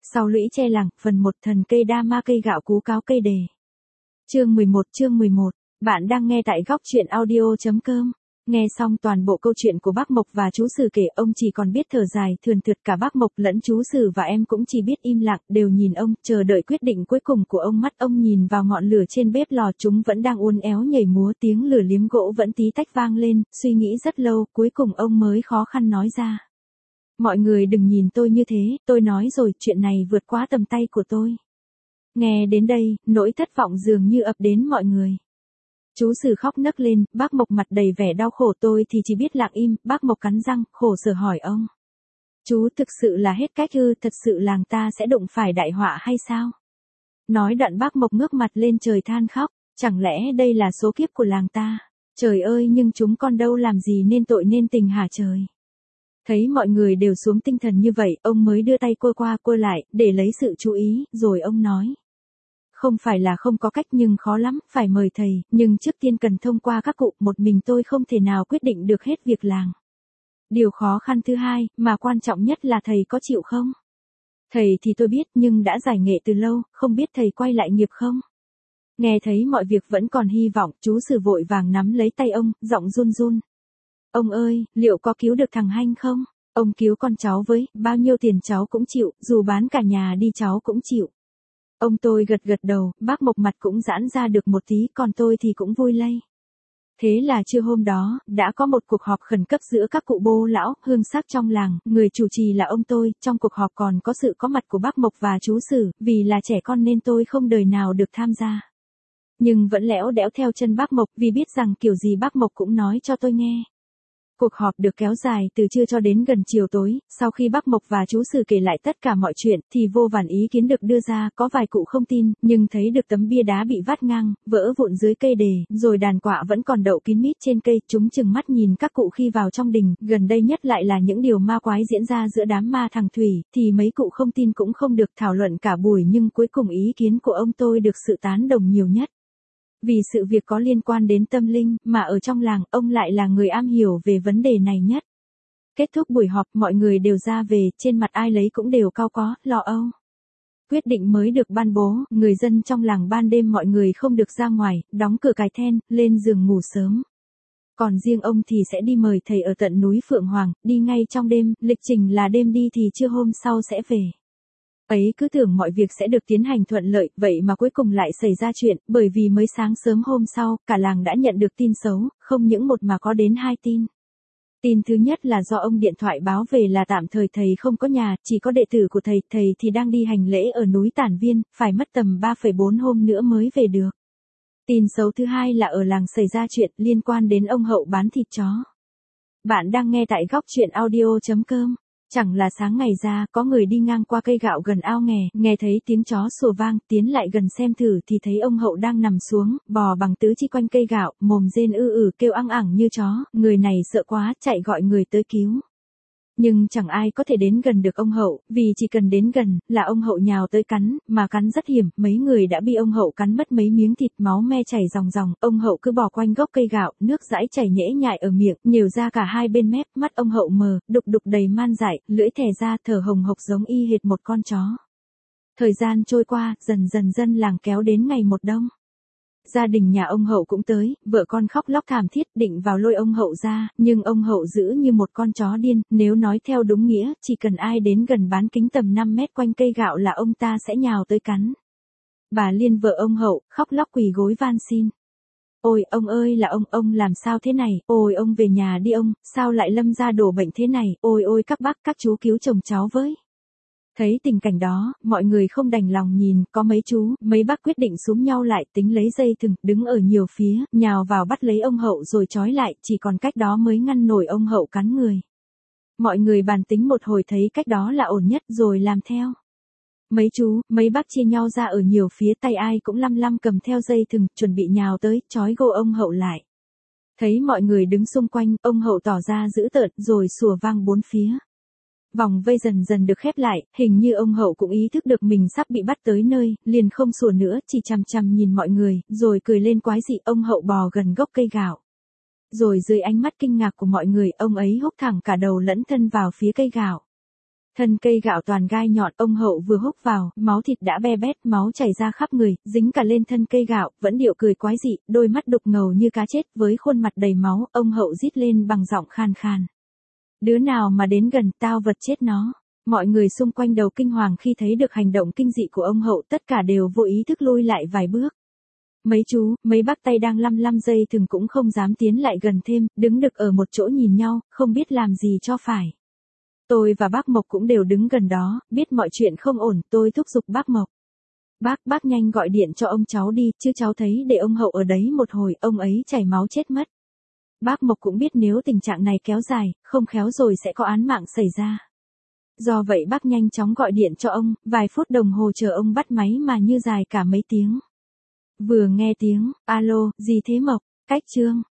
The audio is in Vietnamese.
Sau lũy tre làng, phần 1 thần cây đa ma cây gạo cú cáo cây đề. Chương 11, bạn đang nghe tại góc truyện audio.com. Nghe xong toàn bộ câu chuyện của bác Mộc và chú Sử kể, ông chỉ còn biết thở dài thườn thượt, cả bác Mộc lẫn chú Sử và em cũng chỉ biết im lặng, đều nhìn ông, chờ đợi quyết định cuối cùng của ông. Mắt ông nhìn vào ngọn lửa trên bếp lò, chúng vẫn đang uốn éo nhảy múa, tiếng lửa liếm gỗ vẫn tí tách vang lên, suy nghĩ rất lâu, cuối cùng ông mới khó khăn nói ra. Mọi người đừng nhìn tôi như thế, tôi nói rồi, chuyện này vượt quá tầm tay của tôi. Nghe đến đây, nỗi thất vọng dường như ập đến mọi người. Chú Sử khóc nấc lên, bác Mộc mặt đầy vẻ đau khổ, tôi thì chỉ biết lặng im. Bác Mộc cắn răng, khổ sở hỏi ông. Chú thực sự là hết cách ư, thật sự làng ta sẽ đụng phải đại họa hay sao? Nói đoạn bác Mộc ngước mặt lên trời than khóc, chẳng lẽ đây là số kiếp của làng ta? Trời ơi, nhưng chúng con đâu làm gì nên tội nên tình hả trời? Thấy mọi người đều xuống tinh thần như vậy, ông mới đưa tay cua qua cua lại, để lấy sự chú ý, rồi ông nói. Không phải là không có cách nhưng khó lắm, phải mời thầy, nhưng trước tiên cần thông qua các cụ, một mình tôi không thể nào quyết định được hết việc làng. Điều khó khăn thứ hai, mà quan trọng nhất là thầy có chịu không? Thầy thì tôi biết nhưng đã giải nghệ từ lâu, không biết thầy quay lại nghiệp không? Nghe thấy mọi việc vẫn còn hy vọng, chú Sử vội vàng nắm lấy tay ông, giọng run run. Ông ơi, liệu có cứu được thằng Hanh không? Ông cứu con cháu với, bao nhiêu tiền cháu cũng chịu, dù bán cả nhà đi cháu cũng chịu. Ông tôi gật gật đầu, bác Mộc mặt cũng giãn ra được một tí, còn tôi thì cũng vui lây. Thế là trưa hôm đó, đã có một cuộc họp khẩn cấp giữa các cụ bô lão, hương sắc trong làng, người chủ trì là ông tôi, trong cuộc họp còn có sự có mặt của bác Mộc và chú Sử, vì là trẻ con nên tôi không đời nào được tham gia. Nhưng vẫn lẽo đẽo theo chân bác Mộc, vì biết rằng kiểu gì bác Mộc cũng nói cho tôi nghe. Cuộc họp được kéo dài từ trưa cho đến gần chiều tối, sau khi bác Mộc và chú Sử kể lại tất cả mọi chuyện, thì vô vàn ý kiến được đưa ra, có vài cụ không tin, nhưng thấy được tấm bia đá bị vắt ngang, vỡ vụn dưới cây đề, rồi đàn quạ vẫn còn đậu kín mít trên cây, chúng chừng mắt nhìn các cụ khi vào trong đình, gần đây nhất lại là những điều ma quái diễn ra giữa đám ma thằng Thủy, thì mấy cụ không tin cũng không được, thảo luận cả buổi nhưng cuối cùng ý kiến của ông tôi được sự tán đồng nhiều nhất. Vì sự việc có liên quan đến tâm linh, mà ở trong làng, ông lại là người am hiểu về vấn đề này nhất. Kết thúc buổi họp, mọi người đều ra về, trên mặt ai lấy cũng đều cau có, lo âu. Quyết định mới được ban bố, người dân trong làng ban đêm mọi người không được ra ngoài, đóng cửa cài then, lên giường ngủ sớm. Còn riêng ông thì sẽ đi mời thầy ở tận núi Phượng Hoàng, đi ngay trong đêm, lịch trình là đêm đi thì trưa hôm sau sẽ về. Ấy cứ tưởng mọi việc sẽ được tiến hành thuận lợi, vậy mà cuối cùng lại xảy ra chuyện, bởi vì mới sáng sớm hôm sau, cả làng đã nhận được tin xấu, không những một mà có đến 2 tin. Tin thứ nhất là do ông điện thoại báo về là tạm thời thầy không có nhà, chỉ có đệ tử của thầy thì đang đi hành lễ ở núi Tản Viên, phải mất tầm 3,4 hôm nữa mới về được. Tin xấu thứ hai là ở làng xảy ra chuyện liên quan đến ông Hậu bán thịt chó. Bạn đang nghe tại góc truyện audio.com. Chẳng là sáng ngày ra, có người đi ngang qua cây gạo gần ao nghè, nghe thấy tiếng chó sủa vang, tiến lại gần xem thử thì thấy ông Hậu đang nằm xuống, bò bằng tứ chi quanh cây gạo, mồm rên kêu ăng ẳng như chó, người này sợ quá, chạy gọi người tới cứu. Nhưng chẳng ai có thể đến gần được ông Hậu, vì chỉ cần đến gần, là ông Hậu nhào tới cắn, mà cắn rất hiểm, mấy người đã bị ông Hậu cắn mất mấy miếng thịt, máu me chảy ròng ròng, ông Hậu cứ bò quanh gốc cây gạo, nước dãi chảy nhễ nhại ở miệng, nhều ra cả hai bên mép, mắt ông Hậu mờ, đục đục đầy man dại, lưỡi thè ra, thở hồng hộc giống y hệt một con chó. Thời gian trôi qua, dần dần dân làng kéo đến ngày một đông. Gia đình nhà ông Hậu cũng tới, vợ con khóc lóc thảm thiết định vào lôi ông Hậu ra, nhưng ông Hậu giữ như một con chó điên, nếu nói theo đúng nghĩa, chỉ cần ai đến gần bán kính tầm 5 mét quanh cây gạo là ông ta sẽ nhào tới cắn. Bà Liên vợ ông Hậu, khóc lóc quỳ gối van xin. Ôi, ông ơi là ông làm sao thế này, ôi ông về nhà đi ông, sao lại lâm ra đổ bệnh thế này, ôi ôi các bác các chú cứu chồng cháu với. Thấy tình cảnh đó, mọi người không đành lòng nhìn, có mấy chú, mấy bác quyết định xúm nhau lại, tính lấy dây thừng, đứng ở nhiều phía, nhào vào bắt lấy ông Hậu rồi trói lại, chỉ còn cách đó mới ngăn nổi ông Hậu cắn người. Mọi người bàn tính một hồi thấy cách đó là ổn nhất rồi làm theo. Mấy chú, mấy bác chia nhau ra ở nhiều phía, tay ai cũng lăm lăm cầm theo dây thừng, chuẩn bị nhào tới, trói gô ông Hậu lại. Thấy mọi người đứng xung quanh, ông Hậu tỏ ra dữ tợn, rồi sủa vang bốn phía. Vòng vây dần dần được khép lại, hình như ông Hậu cũng ý thức được mình sắp bị bắt tới nơi, liền không sủa nữa, chỉ chằm chằm nhìn mọi người, rồi cười lên quái dị. Ông Hậu bò gần gốc cây gạo. Rồi dưới ánh mắt kinh ngạc của mọi người, ông ấy húc thẳng cả đầu lẫn thân vào phía cây gạo. Thân cây gạo toàn gai nhọn, ông Hậu vừa húc vào, máu thịt đã be bét, máu chảy ra khắp người, dính cả lên thân cây gạo, vẫn điệu cười quái dị, đôi mắt đục ngầu như cá chết, với khuôn mặt đầy máu, ông Hậu rít lên bằng giọng khan khan. Đứa nào mà đến gần, tao vật chết nó. Mọi người xung quanh đầu kinh hoàng khi thấy được hành động kinh dị của ông Hậu, tất cả đều vô ý thức lui lại vài bước. Mấy chú, mấy bác tay đang lăm lăm dây thừng cũng không dám tiến lại gần thêm, đứng đực ở một chỗ nhìn nhau, không biết làm gì cho phải. Tôi và bác Mộc cũng đều đứng gần đó, biết mọi chuyện không ổn, tôi thúc giục bác Mộc. Bác nhanh gọi điện cho ông cháu đi, chứ cháu thấy để ông Hậu ở đấy một hồi, ông ấy chảy máu chết mất. Bác Mộc cũng biết nếu tình trạng này kéo dài, không khéo rồi sẽ có án mạng xảy ra. Do vậy bác nhanh chóng gọi điện cho ông, vài phút đồng hồ chờ ông bắt máy mà như dài cả mấy tiếng. Vừa nghe tiếng, alo, gì thế Mộc, cách Trương,